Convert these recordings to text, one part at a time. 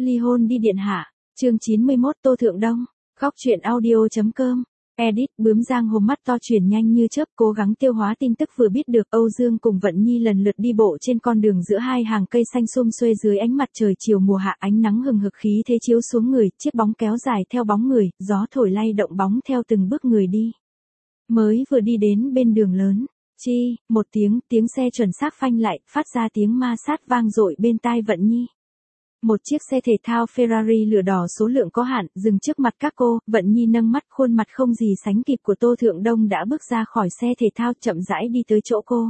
Ly hôn đi điện hạ. Chương 91 Tô Thượng Đông. Góc truyện audio.com. Edit bướm giang hồn mắt to chuyển nhanh như chớp cố gắng tiêu hóa tin tức vừa biết được Âu Dương cùng Vận Nhi lần lượt đi bộ trên con đường giữa hai hàng cây xanh sum xuê dưới ánh mặt trời chiều mùa hạ, ánh nắng hừng hực khí thế chiếu xuống người, chiếc bóng kéo dài theo bóng người, gió thổi lay động bóng theo từng bước người đi. Mới vừa đi đến bên đường lớn, chi, một tiếng xe chuẩn xác phanh lại, phát ra tiếng ma sát vang dội bên tai Vận Nhi. Một chiếc xe thể thao Ferrari lửa đỏ số lượng có hạn, dừng trước mặt các cô, Vận Nhi nâng mắt khuôn mặt không gì sánh kịp của Tô Thượng Đông đã bước ra khỏi xe thể thao chậm rãi đi tới chỗ cô.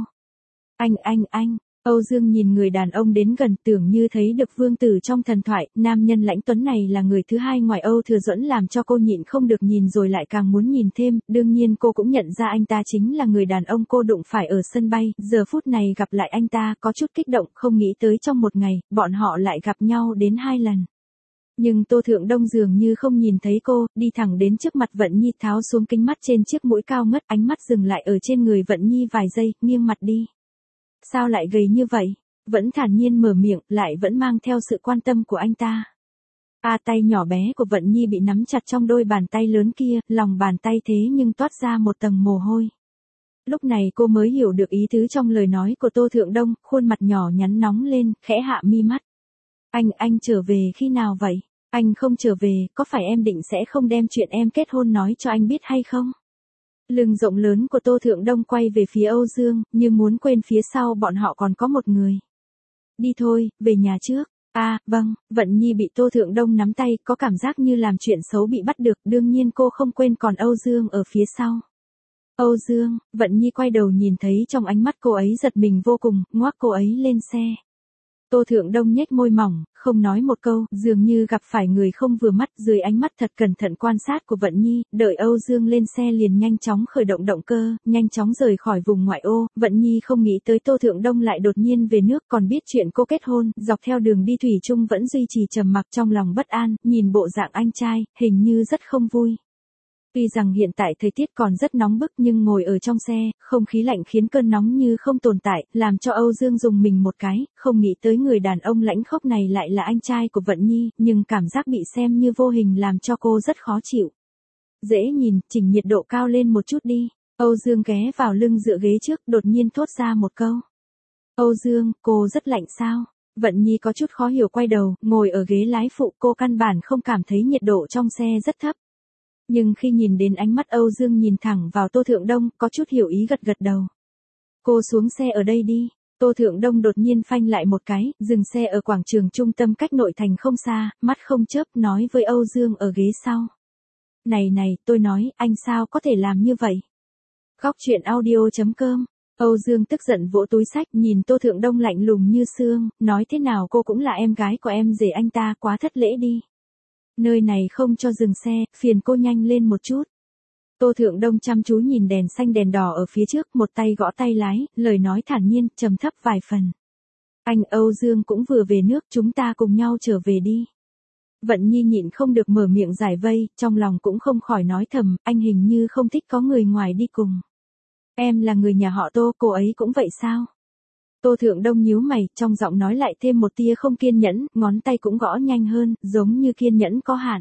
Anh, Âu Dương nhìn người đàn ông đến gần tưởng như thấy được vương tử trong thần thoại, nam nhân lãnh tuấn này là người thứ hai ngoài Âu Thừa Duẫn làm cho cô nhịn không được nhìn rồi lại càng muốn nhìn thêm, đương nhiên cô cũng nhận ra anh ta chính là người đàn ông cô đụng phải ở sân bay, giờ phút này gặp lại anh ta có chút kích động không nghĩ tới trong một ngày, bọn họ lại gặp nhau đến 2 lần. Nhưng Tô Thượng Đông dường như không nhìn thấy cô, đi thẳng đến trước mặt Vận Nhi tháo xuống kính mắt trên chiếc mũi cao ngất, ánh mắt dừng lại ở trên người Vận Nhi vài giây, nghiêng mặt đi. Sao lại gầy như vậy? Vẫn thản nhiên mở miệng, lại vẫn mang theo sự quan tâm của anh ta. Tay nhỏ bé của Vận Nhi bị nắm chặt trong đôi bàn tay lớn kia, lòng bàn tay thế nhưng toát ra một tầng mồ hôi. Lúc này cô mới hiểu được ý tứ trong lời nói của Tô Thượng Đông, khuôn mặt nhỏ nhắn nóng lên, khẽ hạ mi mắt. Anh trở về khi nào vậy? Anh không trở về, có phải em định sẽ không đem chuyện em kết hôn nói cho anh biết hay không? Lưng rộng lớn của Tô Thượng Đông quay về phía Âu Dương, như muốn quên phía sau bọn họ còn có một người. Đi thôi, về nhà trước. Vâng, Vận Nhi bị Tô Thượng Đông nắm tay, có cảm giác như làm chuyện xấu bị bắt được, đương nhiên cô không quên còn Âu Dương ở phía sau. Âu Dương, Vận Nhi quay đầu nhìn thấy trong ánh mắt cô ấy giật mình vô cùng, ngoác cô ấy lên xe. Tô Thượng Đông nhếch môi mỏng, không nói một câu, dường như gặp phải người không vừa mắt, dưới ánh mắt thật cẩn thận quan sát của Vận Nhi, đợi Âu Dương lên xe liền nhanh chóng khởi động động cơ, nhanh chóng rời khỏi vùng ngoại ô, Vận Nhi không nghĩ tới Tô Thượng Đông lại đột nhiên về nước, còn biết chuyện cô kết hôn, dọc theo đường đi thủy chung vẫn duy trì trầm mặc, trong lòng bất an, nhìn bộ dạng anh trai, hình như rất không vui. Tuy rằng hiện tại thời tiết còn rất nóng bức nhưng ngồi ở trong xe, không khí lạnh khiến cơn nóng như không tồn tại, làm cho Âu Dương dùng mình một cái, không nghĩ tới người đàn ông lãnh khốc này lại là anh trai của Vận Nhi, nhưng cảm giác bị xem như vô hình làm cho cô rất khó chịu. Dễ nhìn, chỉnh nhiệt độ cao lên một chút đi. Âu Dương ghé vào lưng dựa ghế trước, đột nhiên thốt ra một câu. Âu Dương, cô rất lạnh sao? Vận Nhi có chút khó hiểu quay đầu, ngồi ở ghế lái phụ, cô căn bản không cảm thấy nhiệt độ trong xe rất thấp. Nhưng khi nhìn đến ánh mắt Âu Dương nhìn thẳng vào Tô Thượng Đông, có chút hiểu ý gật gật đầu. Cô xuống xe ở đây đi. Tô Thượng Đông đột nhiên phanh lại một cái, dừng xe ở quảng trường trung tâm cách nội thành không xa, mắt không chớp nói với Âu Dương ở ghế sau. Này, tôi nói, anh sao có thể làm như vậy? Góc truyện audio.com. Âu Dương tức giận vỗ túi xách nhìn Tô Thượng Đông lạnh lùng như xương, nói thế nào cô cũng là em gái của em rể anh ta, quá thất lễ đi. Nơi này không cho dừng xe, phiền cô nhanh lên một chút. Tô Thượng Đông chăm chú nhìn đèn xanh đèn đỏ ở phía trước, một tay gõ tay lái, lời nói thản nhiên, trầm thấp vài phần. Anh Âu Dương cũng vừa về nước, chúng ta cùng nhau trở về đi. Vận Nhi nhịn không được mở miệng giải vây, trong lòng cũng không khỏi nói thầm, anh hình như không thích có người ngoài đi cùng. Em là người nhà họ Tô, cô ấy cũng vậy sao? Tô Thượng Đông nhíu mày, trong giọng nói lại thêm một tia không kiên nhẫn, ngón tay cũng gõ nhanh hơn, giống như kiên nhẫn có hạn.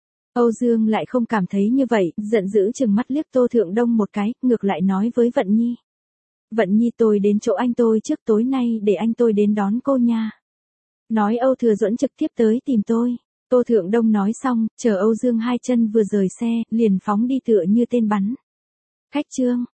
Âu Dương lại không cảm thấy như vậy, giận dữ chừng mắt liếc Tô Thượng Đông một cái, ngược lại nói với Vận Nhi. Vận Nhi tôi đến chỗ anh tôi trước tối nay để anh tôi đến đón cô nha. Nói Âu Thừa Duẫn trực tiếp tới tìm tôi. Tô Thượng Đông nói xong, chờ Âu Dương hai chân vừa rời xe, liền phóng đi tựa như tên bắn. Khách trương,